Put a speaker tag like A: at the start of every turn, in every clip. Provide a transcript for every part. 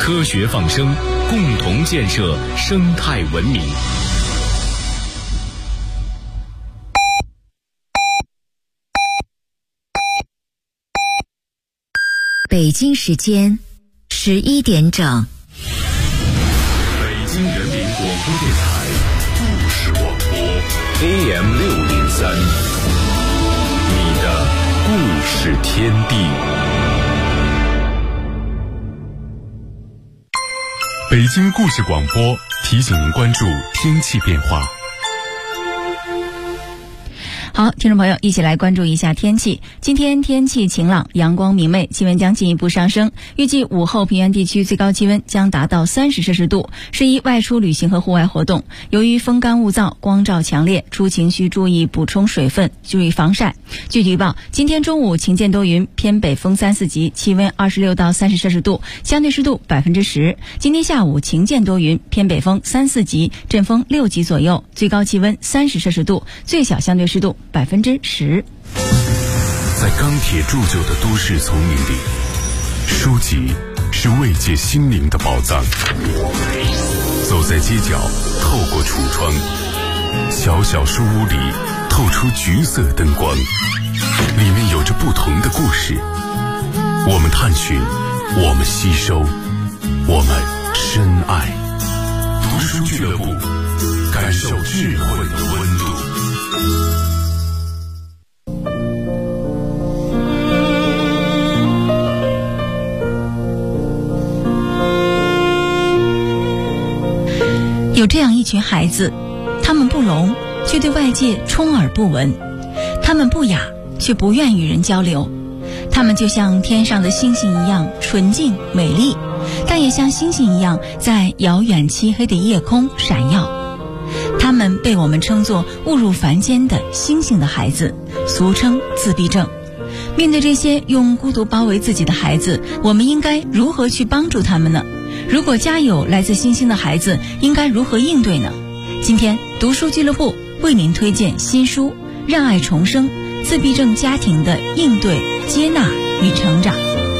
A: 科学放声，共同建设生态文明。
B: 北京时间11点整。
A: 北京人民广播电台故事广播 AM603，你的故事天地。
C: 北京故事广播提醒您关注天气变化。
D: 好，听众朋友，一起来关注一下天气。今天天气晴朗，阳光明媚，气温将进一步上升。预计午后平原地区最高气温将达到30摄氏度，适宜外出旅行和户外活动。由于风干物燥，光照强烈，出行需注意补充水分，注意防晒。具体预报：今天中午晴间多云，偏北风3、4级，气温26到30摄氏度，相对湿度10%。今天下午晴间多云，偏北风3、4级，阵风6级左右，最高气温30摄氏度，最小相对湿度10%。
C: 在钢铁铸就的都市丛林里，书籍是慰藉心灵的宝藏。走在街角，透过橱窗，小小书屋里透出橘色灯光，里面有着不同的故事。我们探寻，我们吸收，我们深爱。读书俱乐部，感受智慧的温度。
D: 有这样一群孩子，他们不聋，却对外界充耳不闻；他们不哑，却不愿与人交流。他们就像天上的星星一样纯净美丽，但也像星星一样在遥远漆黑的夜空闪耀。他们被我们称作误入凡间的星星的孩子，俗称自闭症。面对这些用孤独包围自己的孩子，我们应该如何去帮助他们呢？如果家有来自星星的孩子，应该如何应对呢？今天读书俱乐部为您推荐新书《让爱重生：自闭症家庭的应对、接纳与成长》。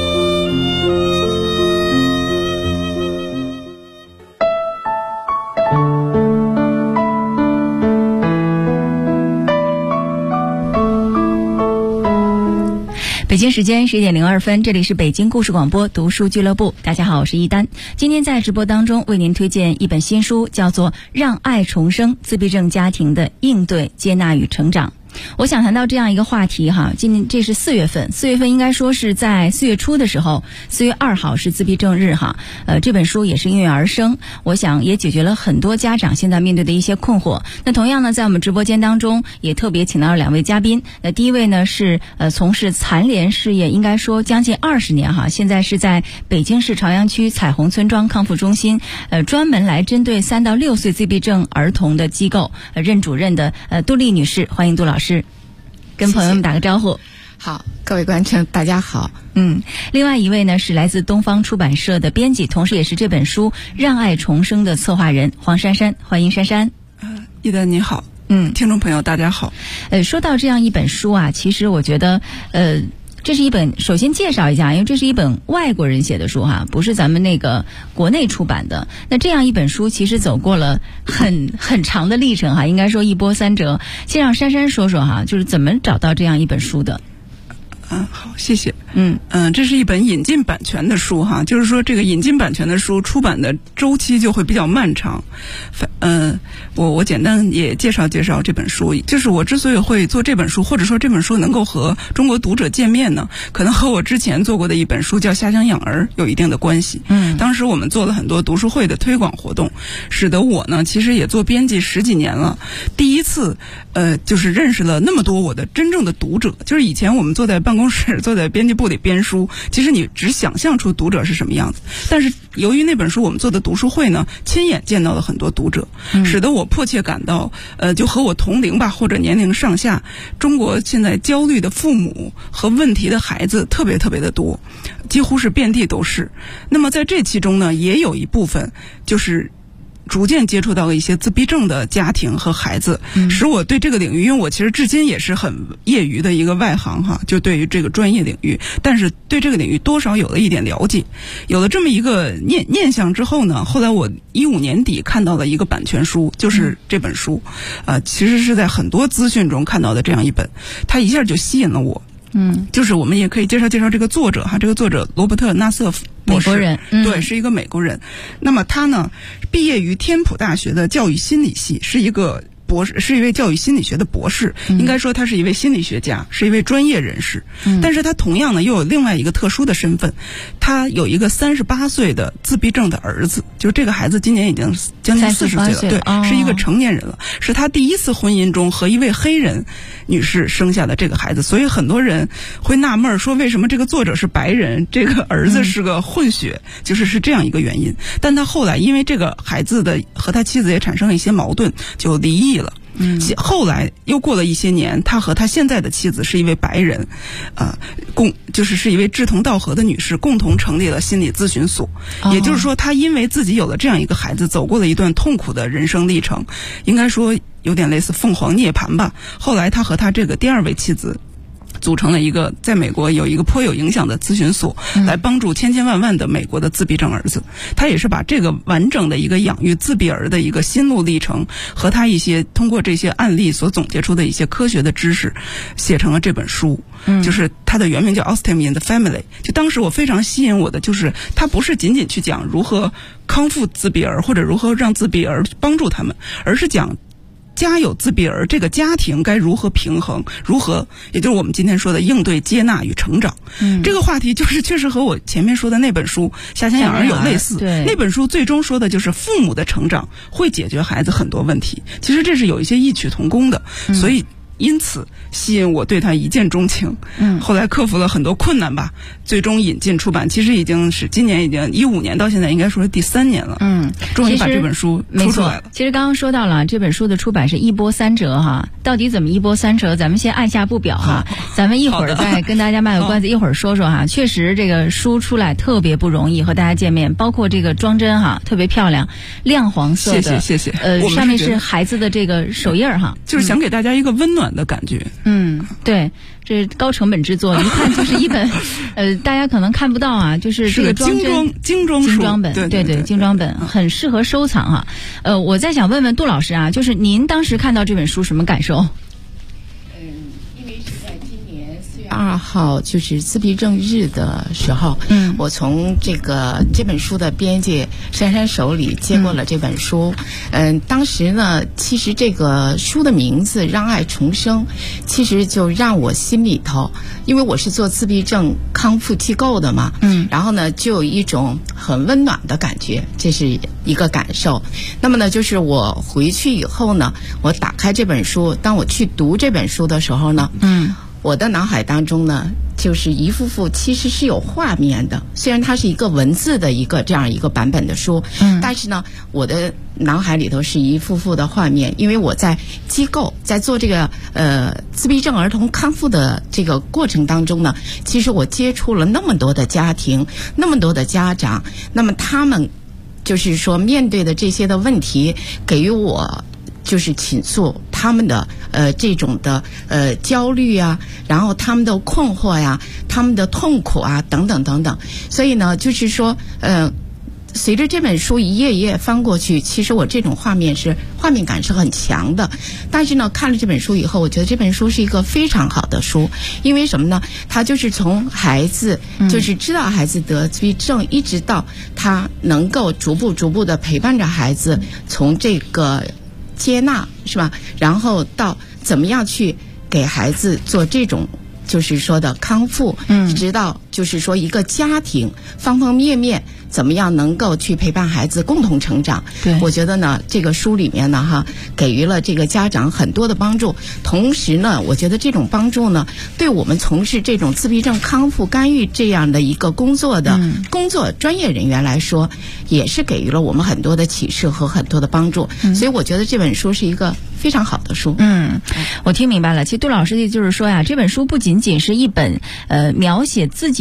D: 北京时间11点02分，这里是北京故事广播读书俱乐部。大家好，我是一丹。今天在直播当中为您推荐一本新书，叫做《让爱重生：自闭症家庭的应对、接纳与成长》。我想谈到这样一个话题哈，这是4月份应该说是在4月初的时候，4月2号是自闭症日哈。这本书也是应运而生，我想也解决了很多家长现在面对的一些困惑。那同样呢，在我们直播间当中也特别请到了2位嘉宾。第一位呢是从事残联事业应该说将近20年哈，现在是在北京市朝阳区彩虹村庄康复中心专门来针对3到6岁自闭症儿童的机构任主任的杜丽女士，欢迎杜老师。跟朋友们打个招呼。
E: 好，各位观众大家好。
D: 另外一位呢是来自东方出版社的编辑，同时也是这本书《让爱重生》的策划人黄珊珊，欢迎珊珊。
F: 一丹你好。听众朋友大家好。
D: 说到这样一本书啊，其实我觉得这是一本，首先介绍一下，因为这是一本外国人写的书哈，不是咱们那个国内出版的。那这样一本书其实走过了很长的历程哈，应该说一波三折。先让珊珊说说哈，就是怎么找到这样一本书的。
F: 好，谢谢。这是一本引进版权的书哈，就是说这个引进版权的书出版的周期就会比较漫长。我简单也介绍介绍这本书。就是我之所以会做这本书，或者说这本书能够和中国读者见面呢，可能和我之前做过的一本书叫《下乡养儿》有一定的关系。当时我们做了很多读书会的推广活动，使得我呢其实也做编辑10几年了，第一次就是认识了那么多我的真正的读者。就是以前我们坐在办公室，坐在编辑部里编书，其实你只想象出读者是什么样子，但是由于那本书我们做的读书会呢，亲眼见到了很多读者，使得我迫切感到就和我同龄吧，或者年龄上下，中国现在焦虑的父母和问题的孩子特别特别的多，几乎是遍地都是。那么在这其中呢，也有一部分就是逐渐接触到了一些自闭症的家庭和孩子，使我对这个领域，因为我其实至今也是很业余的一个外行哈，就对于这个专业领域，但是对这个领域多少有了一点了解，有了这么一个念想之后呢，后来我15年底看到了一个版权书，就是这本书，其实是在很多资讯中看到的这样一本，它一下就吸引了我。就是我们也可以介绍这个作者哈，这个作者罗伯特·纳瑟夫博士，
D: 美国人，
F: 对，是一个美国人。那么他呢，毕业于天普大学的教育心理系，是一个博士，是一位教育心理学的博士，应该说他是一位心理学家，是一位专业人士。但是他同样呢又有另外一个特殊的身份，他有一个38岁的自闭症的儿子，就是这个孩子今年已经将近40岁了，对，是一个成年人了，是他第一次婚姻中和一位黑人女士生下的这个孩子，所以很多人会纳闷说，为什么这个作者是白人，这个儿子是个混血，是这样一个原因。但他后来因为这个孩子的和他妻子也产生了一些矛盾，就离异了。后来又过了一些年，他和他现在的妻子是一位白人，是一位志同道合的女士，共同成立了心理咨询所。也就是说，他因为自己有了这样一个孩子，走过了一段痛苦的人生历程，应该说有点类似凤凰涅槃吧。后来他和他这个第二位妻子组成了一个在美国有一个颇有影响的咨询所，来帮助千千万万的美国的自闭症儿子。他也是把这个完整的一个养育自闭儿的一个心路历程和他一些通过这些案例所总结出的一些科学的知识写成了这本书。就是它的原名叫 Autism in the Family。 就当时我非常吸引我的就是它不是仅仅去讲如何康复自闭儿或者如何让自闭儿帮助他们，而是讲家有自闭儿这个家庭该如何平衡，如何也就是我们今天说的应对接纳与成长。这个话题确实和我前面说的那本书夏天养儿有类似。那本书最终说的就是父母的成长会解决孩子很多问题，其实这是有一些异曲同工的，所以因此吸引我对他一见钟情。后来克服了很多困难吧，最终引进出版，其实已经是今年已经15年到现在应该说是第3年了。终于把这本书出出来了。
D: 其实刚刚说到了这本书的出版是一波三折哈，到底怎么一波三折，咱们先按下不表哈，咱们一会儿再跟大家卖个关子，一会儿说说哈。确实这个书出来特别不容易，和大家见面，包括这个装帧哈，特别漂亮，亮黄色的，
F: 谢谢。
D: 上面是孩子的这个手印哈，
F: 就是想给大家一个温暖的感觉。
D: 对，这高成本制作，一看就是一本大家可能看不到啊，就是这个
F: 精装
D: 本，
F: 对，
D: 精装本很适合收藏哈。我再想问问杜老师啊，就是您当时看到这本书什么感受？
E: 因为是在今年4月2号，就是自闭症日的时候，我从这本书的编辑珊珊手里接过了这本书。当时呢，其实这个书的名字《让爱重生》，其实就让我心里头，因为我是做自闭症康复机构的嘛，然后呢，就有一种很温暖的感觉，这是一个感受。那么呢，就是我回去以后呢，我打开这本书，当我去读这本书的时候呢，我的脑海当中呢，就是一幅幅其实是有画面的，虽然它是一个文字的一个这样一个版本的书，但是呢，我的脑海里头是一幅幅的画面，因为我在机构在做这个自闭症儿童康复的这个过程当中呢，其实我接触了那么多的家庭，那么多的家长，那么他们就是说面对的这些的问题，给予我就是倾诉他们的这种的焦虑啊，然后他们的困惑呀，他们的痛苦啊，等等等等。所以呢，就是说随着这本书一页一页翻过去，其实我这种画面感是很强的。但是呢，看了这本书以后，我觉得这本书是一个非常好的书。因为什么呢？它就是从孩子就是知道孩子得自闭症，一直到他能够逐步的陪伴着孩子，从这个接纳是吧，然后到怎么样去给孩子做这种就是说的康复，直到就是说一个家庭方方面面怎么样能够去陪伴孩子共同成长。对，我觉得呢，这个书里面呢给予了这个家长很多的帮助，同时呢，我觉得这种帮助呢，对我们从事这种自闭症康复干预这样的一个工作的工作专业人员来说，也是给予了我们很多的启示和很多的帮助。所以我觉得这本书是一个非常好的书。
D: 我听明白了。其实杜老师的就是说呀，这本书不仅仅是一本描写自己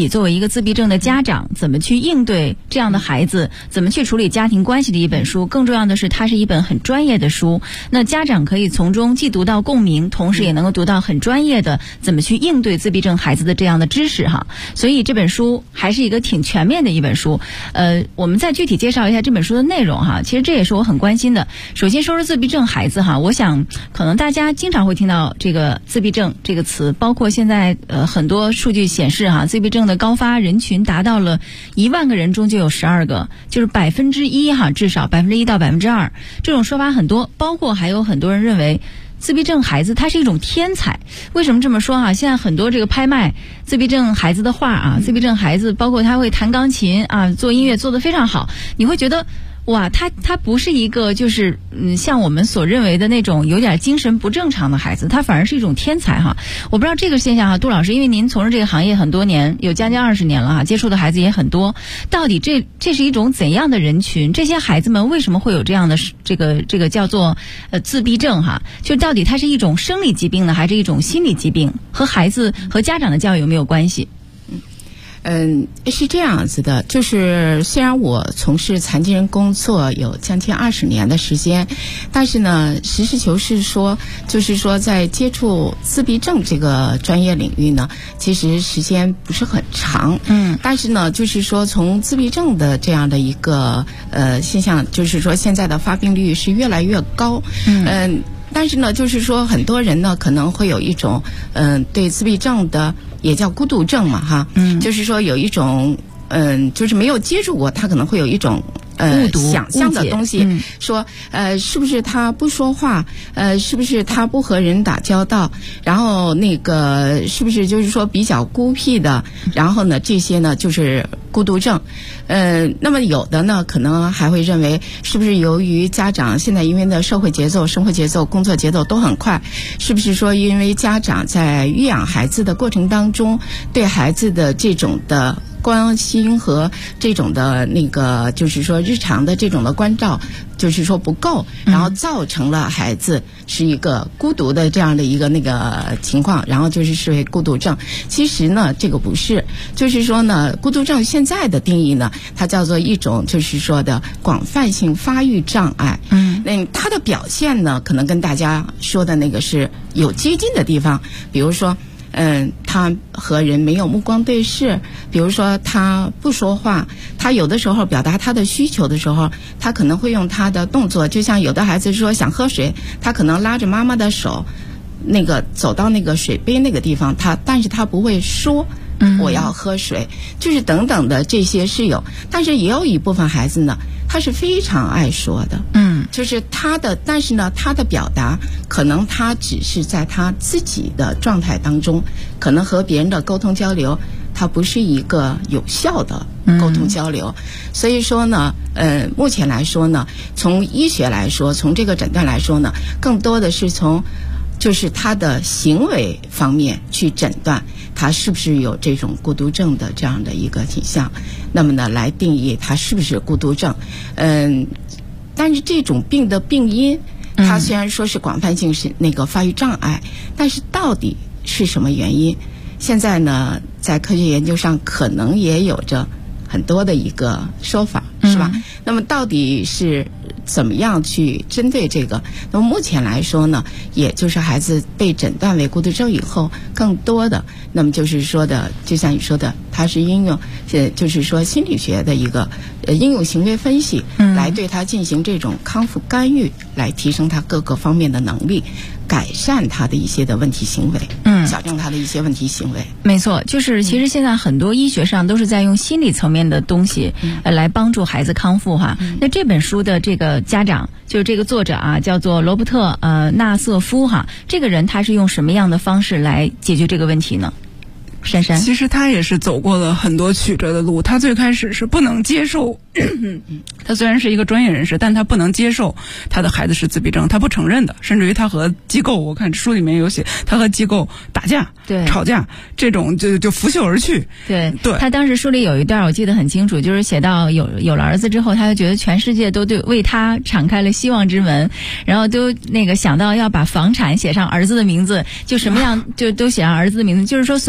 D: 体作为一个自闭症的家长，怎么去应对这样的孩子，怎么去处理家庭关系的一本书。更重要的是，它是一本很专业的书，那家长可以从中既读到共鸣，同时也能够读到很专业的怎么去应对自闭症孩子的这样的知识哈。所以这本书还是一个挺全面的一本书。我们再具体介绍一下这本书的内容哈。其实这也是我很关心的。首先说说自闭症孩子哈，我想可能大家经常会听到这个自闭症这个词，包括现在很多数据显示哈，自闭症的高发人群达到了1万个人中就有12个，就是1%哈，至少1%到2%，这种说法很多。包括还有很多人认为自闭症孩子他是一种天才。为什么这么说啊？现在很多这个拍卖自闭症孩子的画啊，自闭症孩子包括他会弹钢琴啊，做音乐做得非常好，你会觉得哇，他不是一个就是像我们所认为的那种有点精神不正常的孩子，他反而是一种天才哈。我不知道这个现象哈，杜老师，因为您从事这个行业很多年，有将近20年了哈，接触的孩子也很多，到底这是一种怎样的人群？这些孩子们为什么会有这样的这个叫做自闭症哈？就到底它是一种生理疾病呢，还是一种心理疾病？和孩子和家长的教育有没有关系？
E: 是这样子的，就是虽然我从事残疾人工作有将近20年的时间，但是呢，实事求是说，就是说在接触自闭症这个专业领域呢，其实时间不是很长。但是呢，就是说从自闭症的这样的一个现象，就是说现在的发病率是越来越高。但是呢，就是说很多人呢可能会有一种对自闭症的也叫孤独症嘛哈，就是说有一种就是没有接触过，他可能会有一种想象的东西，说是不是他不说话，是不是他不和人打交道，然后那个是不是就是说比较孤僻的，然后呢这些呢就是孤独症。那么有的呢可能还会认为是不是由于家长现在因为呢社会节奏、生活节奏、工作节奏都很快，是不是说因为家长在育养孩子的过程当中对孩子的这种的关心和这种的那个就是说日常的这种的关照就是说不够，然后造成了孩子是一个孤独的这样的一个那个情况，然后就是视为孤独症。其实呢这个不是，就是说呢孤独症现在的定义呢，它叫做一种就是说的广泛性发育障碍。那它的表现呢可能跟大家说的那个是有接近的地方，比如说他和人没有目光对视，比如说他不说话，他有的时候表达他的需求的时候，他可能会用他的动作，就像有的孩子说想喝水，他可能拉着妈妈的手，那个走到那个水杯那个地方，但是他不会说我要喝水，就是等等的这些是有，但是也有一部分孩子呢，他是非常爱说的，就是但是呢，他的表达可能他只是在他自己的状态当中，可能和别人的沟通交流，它不是一个有效的沟通交流。所以说呢，目前来说呢，从医学来说，从这个诊断来说呢，更多的是从就是他的行为方面去诊断他是不是有这种孤独症的这样的一个倾向，那么呢来定义他是不是孤独症。但是这种病的病因，它虽然说是广泛性是那个发育障碍，但是到底是什么原因，现在呢在科学研究上可能也有着很多的一个说法，是吧？那么到底是怎么样去针对这个？那么目前来说呢，也就是孩子被诊断为孤独症以后，更多的那么就是说的，就像你说的，它是应用就是说心理学的一个应用行为分析，来对他进行这种康复干预，来提升他各个方面的能力，改善他的一些的问题行为，矫正他的一些问题行为。
D: 没错，就是其实现在很多医学上都是在用心理层面的东西来帮助孩子康复哈。那这本书的这个家长就是这个作者啊，叫做罗伯特纳瑟夫哈，这个人他是用什么样的方式来解决这个问题呢？珊珊，
F: 其实他也是走过了很多曲折的路。他最开始是不能接受，他虽然是一个专业人士，但他不能接受他的孩子是自闭症，他不承认的。甚至于他和机构，我看书里面有写，他和机构打架、吵架，这种就拂袖而去。
D: 对，他当时书里有一段我记得很清楚，就是写到有了儿子之后，他就觉得全世界都为他敞开了希望之门，然后都那个想到要把房产写上儿子的名字，就什么样就都写上儿子的名字，就是说所有的一切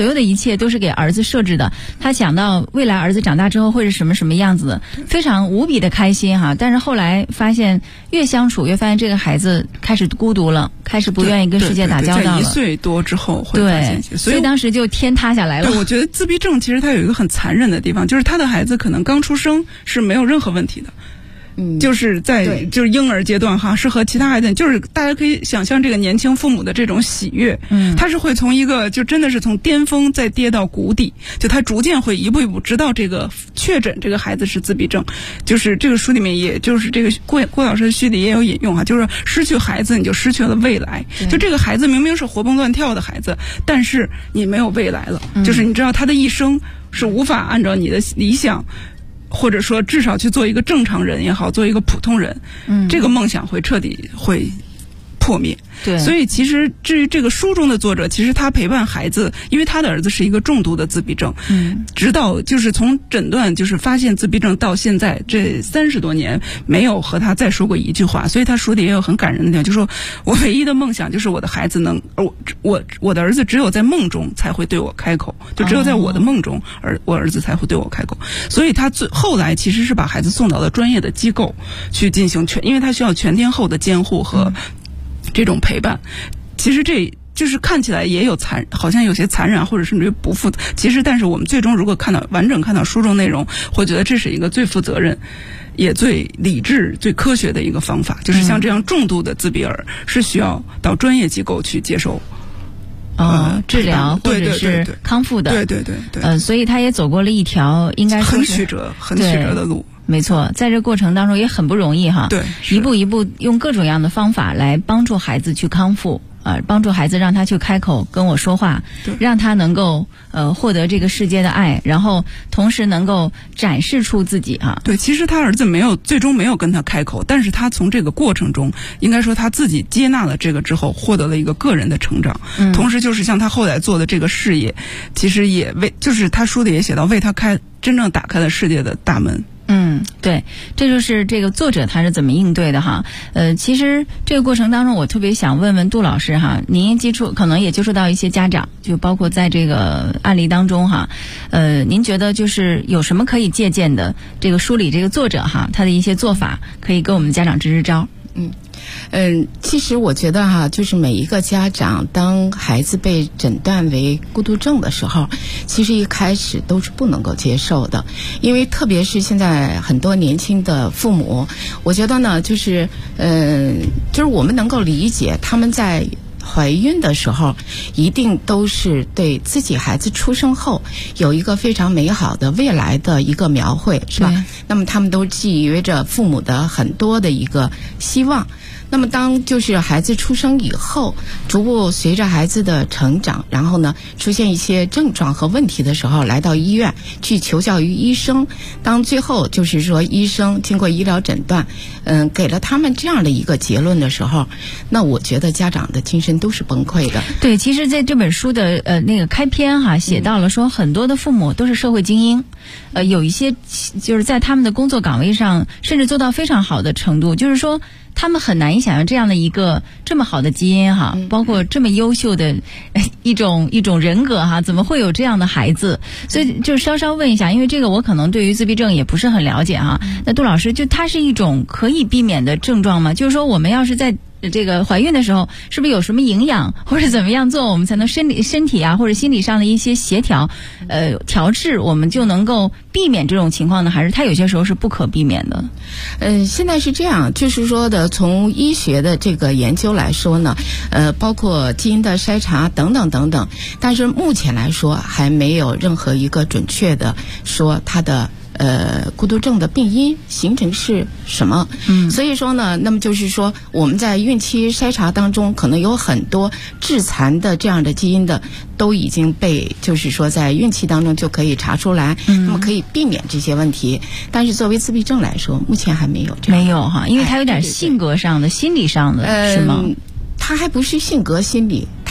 D: 切都是给儿子设置的，他想到未来儿子长大之后会是什么什么样子的，非常无比的开心哈。但是后来发现越相处越发现这个孩子开始孤独了，开始不愿意跟世界打交道了。
F: 在1岁多之后会发现，
D: 所以当时就天塌下来了。
F: 对，我觉得自闭症其实它有一个很残忍的地方，就是他的孩子可能刚出生是没有任何问题的。就是在就是婴儿阶段哈，是和其他孩子，就是大家可以想象这个年轻父母的这种喜悦，他是会从一个就真的是从巅峰再跌到谷底，就他逐渐会一步一步直到这个确诊这个孩子是自闭症。就是这个书里面也就是这个郭老师的序里也有引用哈，就是失去孩子你就失去了未来，就这个孩子明明是活蹦乱跳的孩子，但是你没有未来了，就是你知道他的一生是无法按照你的理想，或者说至少去做一个正常人也好，做一个普通人，这个梦想会彻底会破灭。
D: 对，
F: 所以其实至于这个书中的作者，其实他陪伴孩子，因为他的儿子是一个重度的自闭症，直到就是从诊断就是发现自闭症到现在这30多年没有和他再说过一句话。所以他书里也有很感人的地方，就说我唯一的梦想就是我的孩子能，我的儿子只有在梦中才会对我开口，就只有在我的梦中，我儿子才会对我开口。所以他后来其实是把孩子送到了专业的机构去进行因为他需要全天候的监护和这种陪伴。其实这就是看起来也有好像有些残忍或者甚至于不负责，其实但是我们最终如果完整看到书中内容，会觉得这是一个最负责任也最理智最科学的一个方法，就是像这样重度的自闭儿是需要到专业机构去接受
D: 治疗或者是康复的。
F: 对，
D: 所以他也走过了一条应该
F: 很曲折的路。
D: 没错，在这过程当中也很不容易哈。
F: 对，
D: 一步一步用各种各样的方法来帮助孩子去康复，帮助孩子让他去开口跟我说话，让他能够获得这个世界的爱，然后同时能够展示出自己啊。
F: 对，其实他儿子最终没有跟他开口，但是他从这个过程中，应该说他自己接纳了这个之后，获得了一个个人的成长。同时就是像他后来做的这个事业，其实也就是他书里也写到，为他真正打开了世界的大门。
D: 对，这就是这个作者他是怎么应对的哈。其实这个过程当中，我特别想问问杜老师哈，您可能也接触到一些家长，就包括在这个案例当中哈，您觉得就是有什么可以借鉴的？这个书里这个作者哈，他的一些做法可以跟我们家长支支招。
E: 其实我觉得哈，就是每一个家长当孩子被诊断为孤独症的时候，其实一开始都是不能够接受的，因为特别是现在很多年轻的父母，我觉得呢，就是我们能够理解他们在怀孕的时候一定都是对自己孩子出生后有一个非常美好的未来的一个描绘，是吧？那么他们都寄予着父母的很多的一个希望。那么当就是孩子出生以后，逐步随着孩子的成长，然后呢出现一些症状和问题的时候，来到医院去求教于医生，当最后就是说医生经过医疗诊断给了他们这样的一个结论的时候，那我觉得家长的精神都是崩溃的。
D: 对，其实在这本书的那个开篇哈，写到了说很多的父母都是社会精英，有一些就是在他们的工作岗位上甚至做到非常好的程度，就是说他们很难以想象这样的一个这么好的基因哈，包括这么优秀的一种人格哈，怎么会有这样的孩子？所以就稍稍问一下，因为这个我可能对于自闭症也不是很了解哈。那杜老师，就它是一种可以避免的症状吗？就是说我们要是在这个怀孕的时候，是不是有什么营养或者怎么样做，我们才能身体啊或者心理上的一些协调调治，我们就能够避免这种情况呢？还是它有些时候是不可避免的？
E: 现在是这样，就是说的从医学的这个研究来说呢，包括基因的筛查等等等等，但是目前来说还没有任何一个准确的说它的孤独症的病因形成是什么？所以说呢，那么就是说我们在孕期筛查当中，可能有很多致残的这样的基因的，都已经被就是说在孕期当中就可以查出来，那么可以避免这些问题。但是作为自闭症来说，目前还没有这样。
D: 没有哈，因为它有点性格上的、心理上的，是吗？
E: 它还不是性格心理，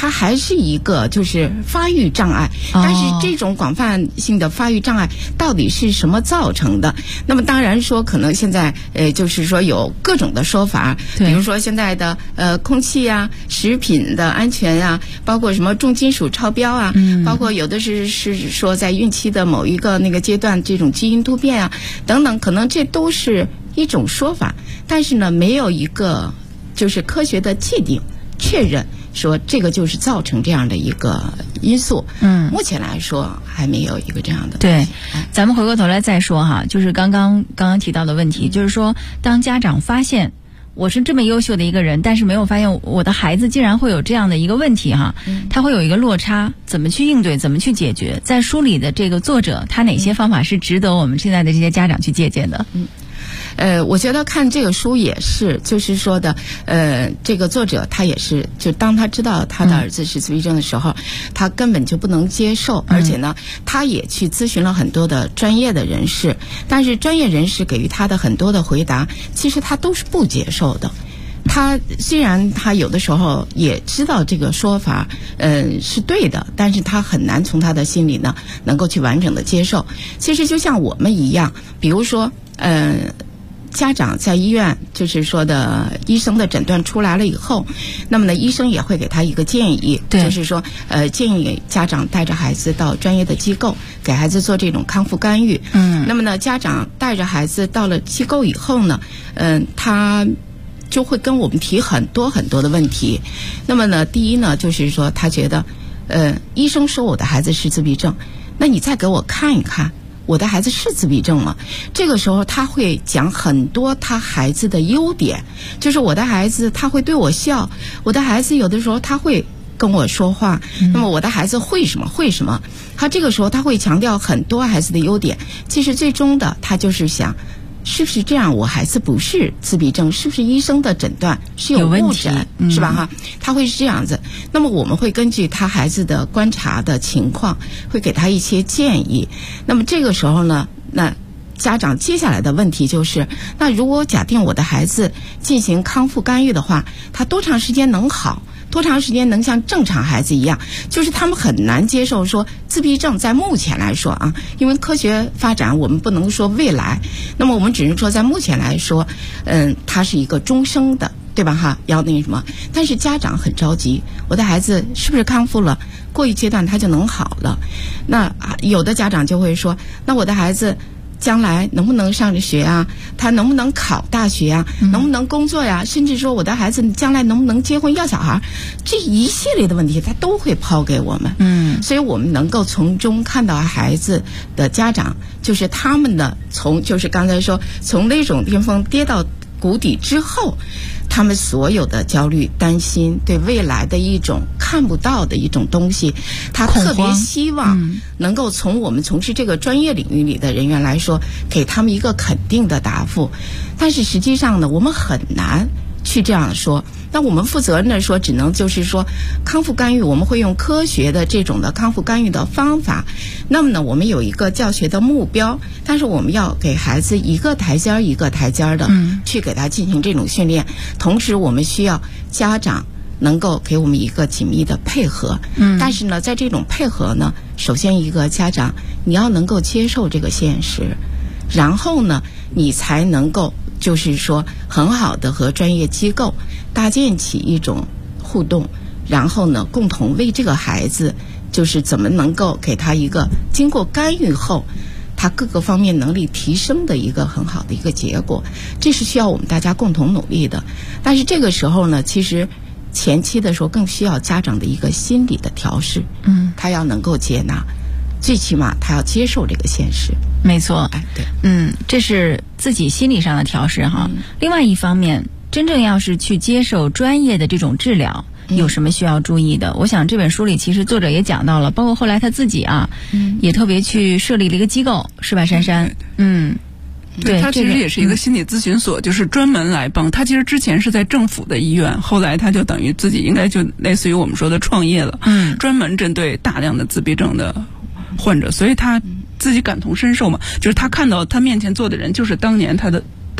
E: 它还是一个就是发育障碍，但是这种广泛性的发育障碍到底是什么造成的？那么当然说可能现在就是说有各种的说法，比如说现在的空气啊、食品的安全啊，包括什么重金属超标啊，包括有的是说在孕期的某一个那个阶段这种基因突变啊等等，可能这都是一种说法，但是呢没有一个就是科学的界定确认说这个就是造成这样的一个因素。目前来说还没有一个这样的。
D: 对，咱们回过头来再说哈，就是刚刚提到的问题，就是说当家长发现我是这么优秀的一个人，但是没有发现我的孩子竟然会有这样的一个问题哈，他会有一个落差，怎么去应对，怎么去解决？在书里的这个作者，他哪些方法是值得我们现在的这些家长去借鉴的？
E: 我觉得看这个书也是，就是说的，这个作者他也是，就当他知道他的儿子是自闭症的时候，他根本就不能接受，而且呢，他也去咨询了很多的专业的人士，但是专业人士给予他的很多的回答，其实他都是不接受的。他虽然他有的时候也知道这个说法是对的，但是他很难从他的心里呢能够去完整的接受。其实就像我们一样，比如说家长在医院就是说的医生的诊断出来了以后，那么呢医生也会给他一个建议，就是说建议家长带着孩子到专业的机构给孩子做这种康复干预。那么呢家长带着孩子到了机构以后呢他就会跟我们提很多很多的问题。那么呢第一呢就是说他觉得医生说我的孩子是自闭症，那你再给我看一看我的孩子是自闭症吗？这个时候他会讲很多他孩子的优点，就是我的孩子他会对我笑，我的孩子有的时候他会跟我说话，那么我的孩子会什么，他这个时候他会强调很多孩子的优点。其实最终的他就是想，是不是这样我孩子不是自闭症，是不是医生的诊断是有误诊，是吧哈？他会是这样子。那么我们会根据他孩子的观察的情况会给他一些建议。那么这个时候呢，那家长接下来的问题就是，那如果假定我的孩子进行康复干预的话，他多长时间能好，多长时间能像正常孩子一样？就是他们很难接受说自闭症在目前来说啊，因为科学发展我们不能说未来，那么我们只是说在目前来说它是一个终生的，对吧哈？要那什么，但是家长很着急，我的孩子是不是康复了，过一阶段他就能好了？那有的家长就会说，那我的孩子将来能不能上学啊？他能不能考大学啊？能不能工作呀？甚至说我的孩子将来能不能结婚要小孩？这一系列的问题他都会抛给我们。所以我们能够从中看到孩子的家长，就是他们的就是刚才说从那种巅峰跌到谷底之后，他们所有的焦虑、担心，对未来的一种看不到的一种东西，他特别希望能够从我们从事这个专业领域里的人员来说，给他们一个肯定的答复。但是实际上呢，我们很难去这样说。那我们负责任的说，只能就是说康复干预我们会用科学的这种的康复干预的方法，那么呢我们有一个教学的目标，但是我们要给孩子一个台阶一个台阶的去给他进行这种训练，同时我们需要家长能够给我们一个紧密的配合。但是呢在这种配合呢，首先一个家长你要能够接受这个现实，然后呢你才能够就是说很好的和专业机构搭建起一种互动，然后呢共同为这个孩子就是怎么能够给他一个经过干预后他各个方面能力提升的一个很好的一个结果，这是需要我们大家共同努力的。但是这个时候呢，其实前期的时候更需要家长的一个心理的调试，他要能够接纳，最起码他要接受这个现实。
D: 没错，
E: 对，
D: 这是自己心理上的调试哈。另外一方面，真正要是去接受专业的这种治疗，有什么需要注意的？我想这本书里其实作者也讲到了，包括后来他自己也特别去设立了一个机构，是吧，珊珊？
F: 对，他其实也是一个心理咨询所，就是专门来帮他。其实之前是在政府的医院，后来他就等于自己应该就类似于我们说的创业了，专门针对大量的自闭症的患者，所以他自己感同身受嘛，就是他看到他面前坐的人就是当年他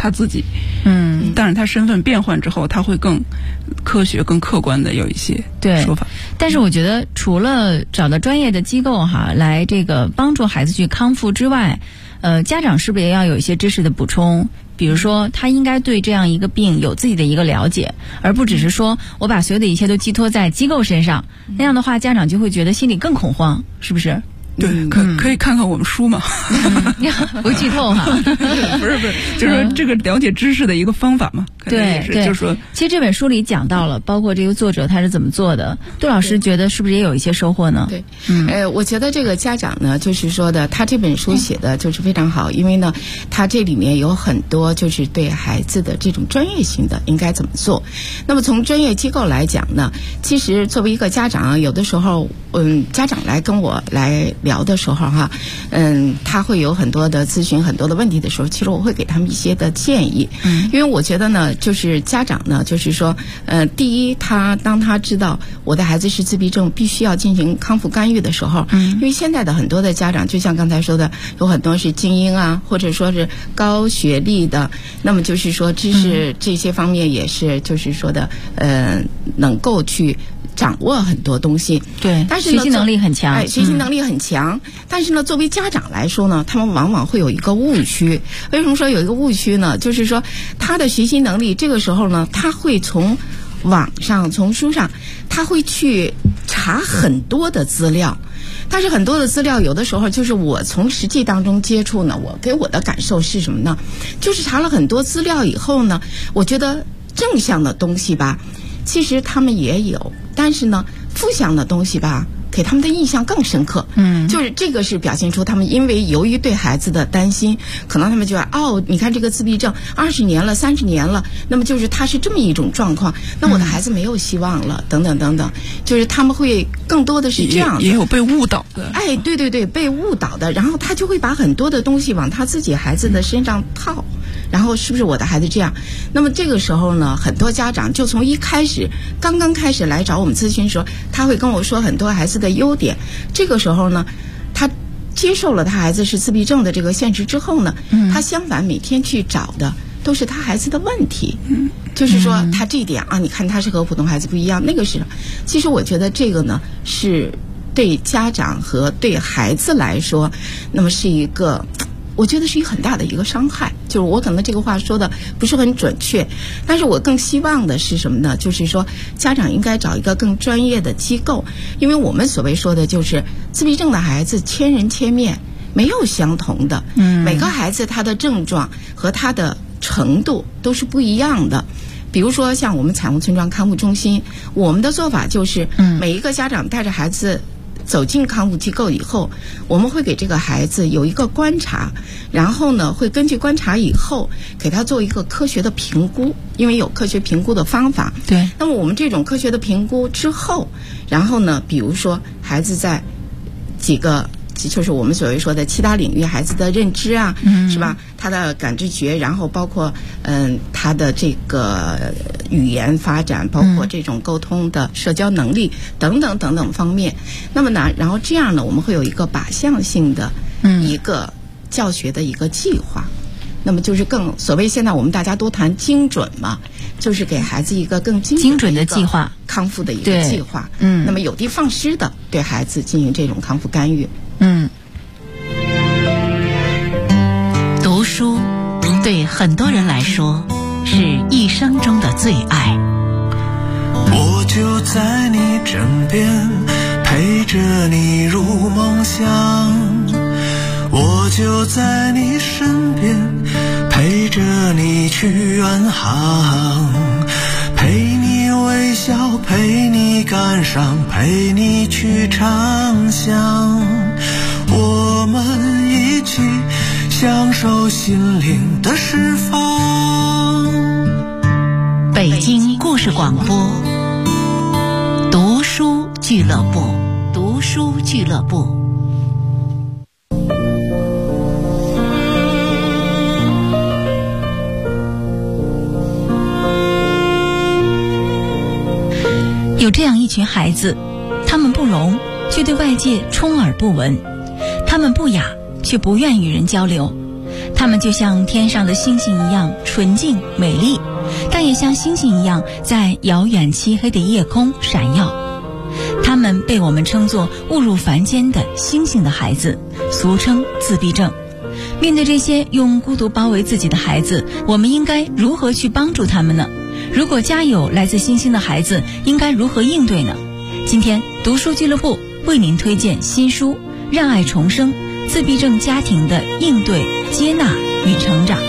F: 他自己。但是他身份变换之后，他会更科学、更客观的有一些说法。
D: 但是我觉得，除了找到专业的机构来这个帮助孩子去康复之外，家长是不是也要有一些知识的补充？比如说，他应该对这样一个病有自己的一个了解，而不只是说我把所有的一切都寄托在机构身上，那样的话，家长就会觉得心里更恐慌，是不是？
F: 对，可以看看我们书嘛，
D: 不剧透哈。
F: 不是，就是说这个了解知识的一个方法嘛。
D: 对，
F: 就是说，
D: 其实这本书里讲到了，包括这个作者他是怎么做的。杜老师觉得是不是也有一些收获呢？
E: 对，我觉得这个家长呢，就是说的，他这本书写的就是非常好，因为呢，他这里面有很多就是对孩子的这种专业性的应该怎么做。那么从专业机构来讲呢，其实作为一个家长，有的时候，家长来跟我来聊的时候他会有很多的咨询、很多的问题的时候，其实我会给他们一些的建议。因为我觉得呢，就是家长呢，就是说，第一，当他知道我的孩子是自闭症，必须要进行康复干预的时候，因为现在的很多的家长，就像刚才说的，有很多是精英啊，或者说是高学历的，那么就是说知识这些方面也是，就是说的，能够去掌握很多东西，
D: 对，
E: 但是呢，
D: 学习能力很强，
E: 学习能力很强。但是呢，作为家长来说呢，他们往往会有一个误区。为什么说有一个误区呢？就是说他的学习能力，这个时候呢，他会从网上、从书上，他会去查很多的资料。但是很多的资料，有的时候就是我从实际当中接触呢，我给我的感受是什么呢？就是查了很多资料以后呢，我觉得正向的东西吧，其实他们也有，但是呢，负向的东西吧，给他们的印象更深刻。就是这个是表现出他们因为由于对孩子的担心，可能他们觉得你看这个自闭症20年了、30年了，那么就是他是这么一种状况，那我的孩子没有希望了，等等等等，就是他们会更多的是这样的，
F: 也有被误导的。
E: 对，被误导的，然后他就会把很多的东西往他自己孩子的身上套。然后是不是我的孩子这样？那么这个时候呢，很多家长就从刚刚开始来找我们咨询的时候，他会跟我说很多孩子的优点。这个时候呢，他接受了他孩子是自闭症的这个现实之后呢，他相反每天去找的都是他孩子的问题。就是说他这一点你看他是和普通孩子不一样，那个是。其实我觉得这个呢，是对家长和对孩子来说，那么是一个，我觉得是一个很大的一个伤害。就是我可能这个话说的不是很准确，但是我更希望的是什么呢？就是说家长应该找一个更专业的机构，因为我们所谓说的就是自闭症的孩子千人千面，没有相同的。每个孩子他的症状和他的程度都是不一样的。比如说像我们彩虹村庄康复中心，我们的做法就是每一个家长带着孩子走进康复机构以后，我们会给这个孩子有一个观察，然后呢会根据观察以后给他做一个科学的评估，因为有科学评估的方法。
D: 对，
E: 那么我们这种科学的评估之后，然后呢比如说孩子在几个就是我们所谓说的7大领域，孩子的认知啊，是吧？他的感知觉，然后包括他的这个语言发展，包括这种沟通的社交能力等等等等方面。那么呢，然后这样呢，我们会有一个靶向性的一个教学的一个计划。那么就是更所谓现在我们大家都谈精准嘛，就是给孩子一个更精准的
D: 计划，
E: 康复的一个计划。那么有的放矢的对孩子进行这种康复干预。
G: 读书对很多人来说是一生中的最爱。
H: 我就在你枕边，陪着你入梦乡。我就在你身边，陪着你去远航，陪你微笑，陪你感伤，陪你去畅想，我们一起享受心灵的释放。
G: 北京故事广播，读书俱乐部，读书俱乐部。
D: 有这样一群孩子，他们不聋，却对外界充耳不闻；他们不哑，却不愿与人交流；他他们就像天上的星星一样纯净美丽，但也像星星一样在遥远漆黑的夜空闪耀。他们被我们称作误入凡间的星星的孩子，俗称自闭症。面对这些用孤独包围自己的孩子，我们应该如何去帮助他们呢？如果家有来自星星的孩子，应该如何应对呢？今天读书俱乐部为您推荐新书《让爱重生：自闭症家庭的应对、接纳与成长》。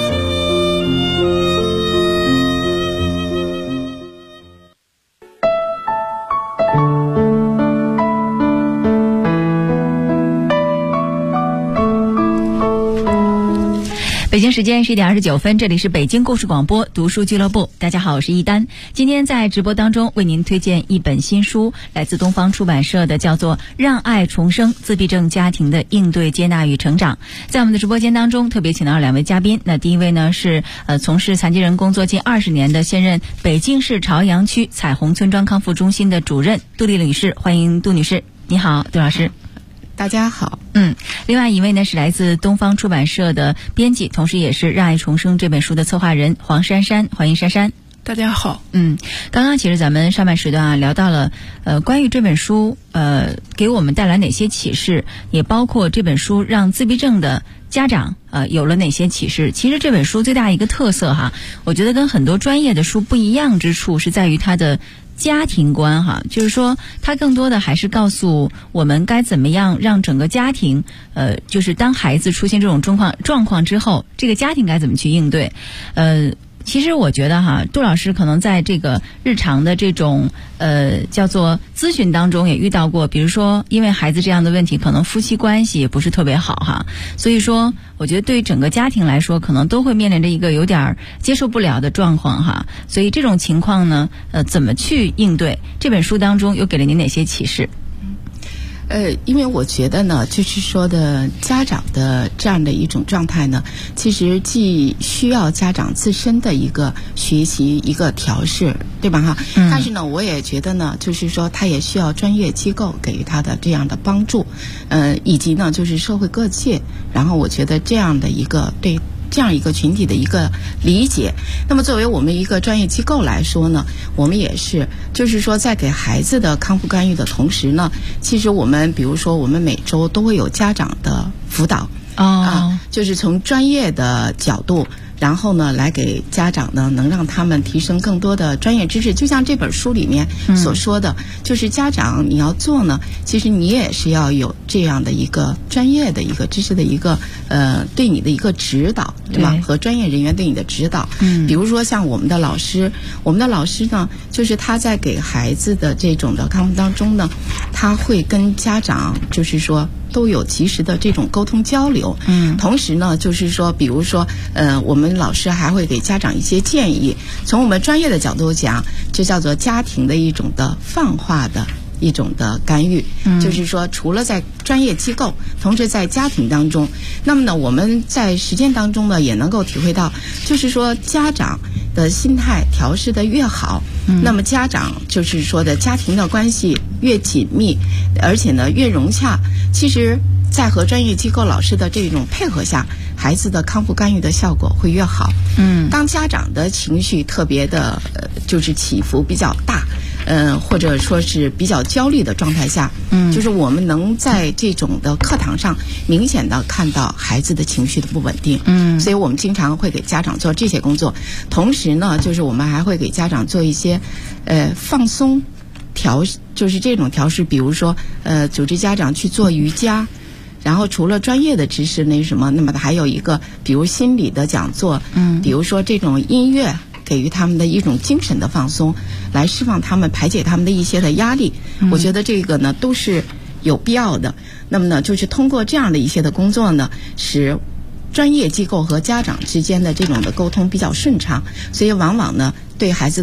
D: 北京时间11点29分，这里是北京故事广播读书俱乐部。大家好，我是一丹。今天在直播当中为您推荐一本新书，来自东方出版社的，叫做《让爱重生：自闭症家庭的应对、接纳与成长》。在我们的直播间当中，特别请到了2位嘉宾。那第一位呢是从事残疾人工作近20年的现任北京市朝阳区彩虹村庄康复中心的主任杜丽女士，欢迎杜女士。你好，杜老师。
E: 大家好。
D: 另外一位呢是来自东方出版社的编辑，同时也是《让爱重生》这本书的策划人黄珊珊，欢迎珊珊。
F: 大家好。
D: 刚刚其实咱们上半时段聊到了关于这本书给我们带来哪些启示，也包括这本书让自闭症的家长有了哪些启示。其实这本书最大一个特色哈，我觉得跟很多专业的书不一样之处是在于它的家庭观哈，就是说它更多的还是告诉我们该怎么样让整个家庭就是当孩子出现这种状况之后，这个家庭该怎么去应对。其实我觉得哈，杜老师可能在这个日常的这种叫做咨询当中也遇到过，比如说因为孩子这样的问题，可能夫妻关系也不是特别好哈，所以说我觉得对于整个家庭来说，可能都会面临着一个有点接受不了的状况哈。所以这种情况呢，怎么去应对？这本书当中又给了您哪些启示？
E: 因为我觉得呢，就是说的家长的这样的一种状态呢，其实既需要家长自身的一个学习、一个调试，对吧哈？但是呢，我也觉得呢，就是说他也需要专业机构给予他的这样的帮助，以及呢，就是社会各界，然后我觉得这样的一个对这样一个群体的一个理解。那么作为我们一个专业机构来说呢，我们也是就是说在给孩子的康复干预的同时呢，其实我们比如说我们每周都会有家长的辅导就是从专业的角度，然后呢来给家长呢能让他们提升更多的专业知识。就像这本书里面所说的，就是家长你要做呢，其实你也是要有这样的一个专业的一个知识的一个对你的一个指导，对吧？和专业人员对你的指导。比如说像我们的老师呢，就是他在给孩子的这种的康复当中呢，他会跟家长就是说都有及时的这种沟通交流。同时呢，就是说比如说我们老师还会给家长一些建议。从我们专业的角度讲，这叫做家庭的一种的泛化的一种的干预，就是说除了在专业机构，同时在家庭当中，那么呢我们在实践当中呢也能够体会到，就是说家长的心态调试的越好，那么家长就是说的家庭的关系越紧密，而且呢越融洽。其实在和专业机构老师的这种配合下，孩子的康复干预的效果会越好。当家长的情绪特别的就是起伏比较大，或者说是比较焦虑的状态下，就是我们能在这种的课堂上明显的看到孩子的情绪的不稳定。所以我们经常会给家长做这些工作。同时呢，就是我们还会给家长做一些放松就是这种调试，比如说组织家长去做瑜伽。然后除了专业的知识那么还有一个比如心理的讲座，比如说这种音乐给予他们的一种精神的放松，来释放他们排解他们的一些的压力。我觉得这个呢都是有必要的。那么呢就是通过这样的一些的工作呢，使专业机构和家长之间的这种的沟通比较顺畅，所以往往呢对孩子的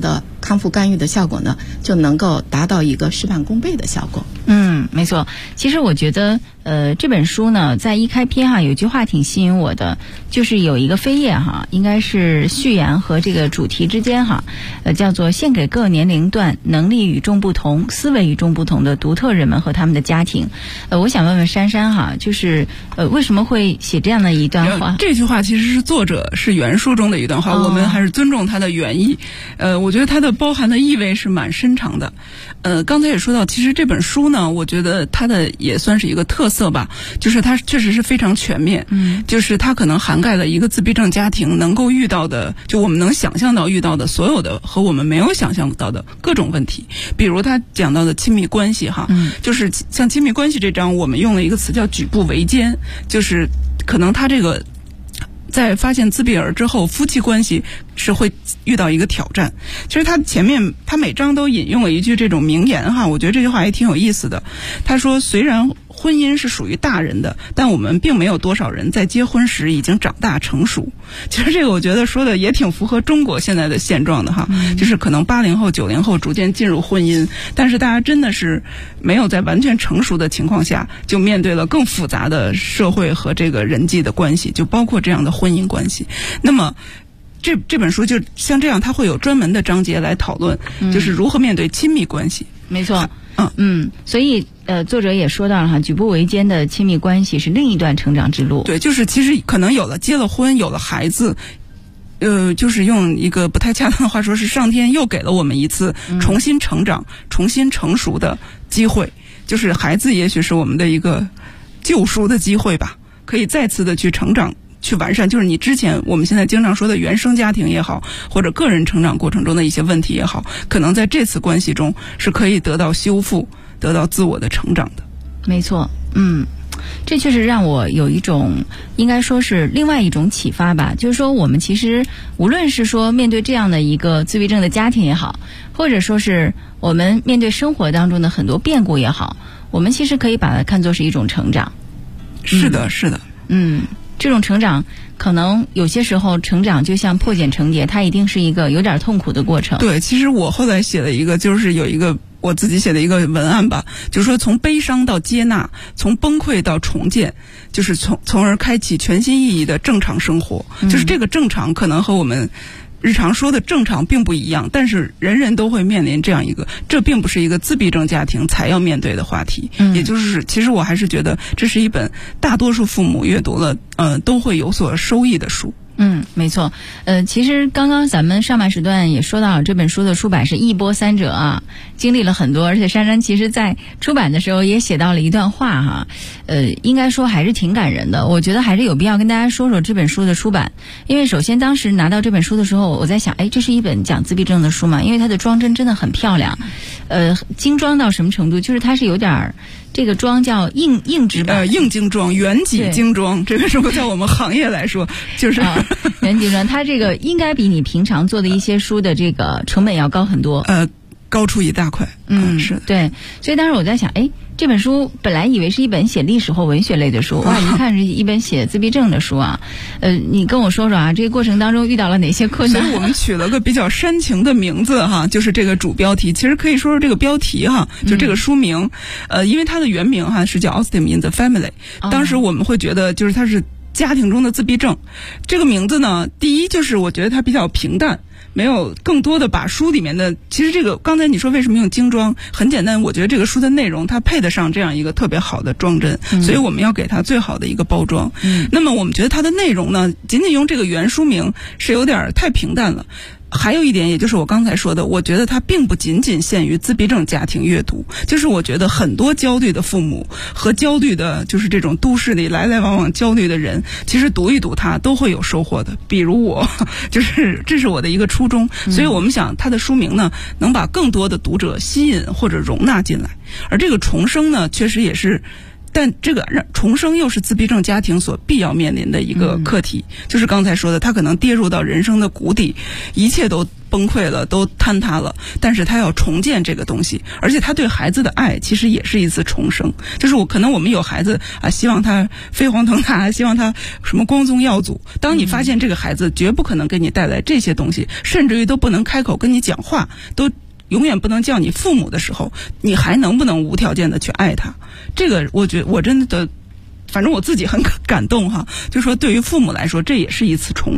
E: 康复干预的效果呢，就能够达到一个事半功倍的效果。
D: 没错。其实我觉得，这本书呢，在一开篇有句话挺吸引我的，就是有一个扉页应该是序言和这个主题之间叫做献给各年龄段能力与众不同、思维与众不同的独特人们和他们的家庭。我想问问珊珊就是为什么会写这样的一段话？
F: 这句话其实是作者是原书中的一段话，我们还是尊重它的原意。我觉得它的包含的意味是蛮深长的。刚才也说到，其实这本书呢，我觉得它的也算是一个特色吧，就是它确实是非常全面。就是它可能涵盖了一个自闭症家庭能够遇到的，就我们能想象到遇到的所有的和我们没有想象到的各种问题。比如他讲到的亲密关系就是像亲密关系这章，我们用了一个词叫举步维艰，就是可能他这个在发现自闭儿之后，夫妻关系是会遇到一个挑战。其实他前面他每章都引用了一句这种名言我觉得这句话也挺有意思的。他说，虽然婚姻是属于大人的，但我们并没有多少人在结婚时已经长大成熟。其实这个我觉得说的也挺符合中国现在的现状的就是可能80后、90后逐渐进入婚姻，但是大家真的是没有在完全成熟的情况下，就面对了更复杂的社会和这个人际的关系，就包括这样的婚姻关系。那么这本书就像这样，它会有专门的章节来讨论，就是如何面对亲密关系。
D: 没错。所以作者也说到了举步维艰的亲密关系是另一段成长之路。
F: 对，就是其实可能结了婚，有了孩子，就是用一个不太恰当的话说，是上天又给了我们一次重新成长、重新成熟的机会。就是孩子也许是我们的一个救赎的机会吧，可以再次的去成长、去完善，就是你之前我们现在经常说的原生家庭也好，或者个人成长过程中的一些问题也好，可能在这次关系中是可以得到修复、得到自我的成长的。
D: 没错。这确实让我有一种应该说是另外一种启发吧，就是说我们其实无论是说面对这样的一个自闭症的家庭也好，或者说是我们面对生活当中的很多变故也好，我们其实可以把它看作是一种成长。
F: 是的，是的。
D: 这种成长可能有些时候成长就像破茧成蝶，它一定是一个有点痛苦的过程。
F: 对，其实我后来写了一个，就是有一个我自己写的一个文案吧，就是说从悲伤到接纳，从崩溃到重建，就是从而开启全新意义的正常生活。就是这个正常可能和我们日常说的正常并不一样，但是人人都会面临这样一个，这并不是一个自闭症家庭才要面对的话题。也就是其实我还是觉得这是一本大多数父母阅读了都会有所收益的书。
D: 没错。其实刚刚咱们上半时段也说到了，这本书的出版是一波三折经历了很多，而且珊珊其实在出版的时候也写到了一段话应该说还是挺感人的。我觉得还是有必要跟大家说说这本书的出版，因为首先当时拿到这本书的时候，我在想，这是一本讲自闭症的书嘛？因为它的装帧真的很漂亮，精装到什么程度？就是它是有点这个装叫硬纸板，
F: 硬精装、原级精装，这个如果在我们行业来说，就是
D: 原级装，它这个应该比你平常做的一些书的这个成本要高很多，
F: 高出一大块。是
D: 对。所以当时我在想，这本书本来以为是一本写历史或文学类的书，哇，一看是一本写自闭症的书你跟我说说这个过程当中遇到了哪些困难？
F: 所以我们取了个比较煽情的名字就是这个主标题。其实可以说说这个标题就这个书名，因为它的原名是叫 Autism in the Family。当时我们会觉得就是它是家庭中的自闭症。这个名字呢，第一就是我觉得它比较平淡，没有更多的把书里面的，其实这个刚才你说为什么用精装，很简单，我觉得这个书的内容它配得上这样一个特别好的装帧，所以我们要给它最好的一个包装。那么我们觉得它的内容呢，仅仅用这个原书名是有点太平淡了。还有一点，也就是我刚才说的，我觉得它并不仅仅限于自闭症家庭阅读，就是我觉得很多焦虑的父母和焦虑的，就是这种都市里来来往往焦虑的人，其实读一读它都会有收获的。比如我，就是这是我的一个初衷，所以我们想它的书名呢，能把更多的读者吸引或者容纳进来。而这个重生呢，确实也是但这个重生又是自闭症家庭所必要面临的一个课题，就是刚才说的，他可能跌入到人生的谷底，一切都崩溃了，都坍塌了，但是他要重建这个东西，而且他对孩子的爱其实也是一次重生。就是可能我们有孩子啊，希望他飞黄腾达，希望他什么光宗耀祖，当你发现这个孩子绝不可能给你带来这些东西，甚至于都不能开口跟你讲话，都永远不能叫你父母的时候，你还能不能无条件的去爱他？这个我觉得我真的，反正我自己很感动哈，就是说对于父母来说，这也是一次重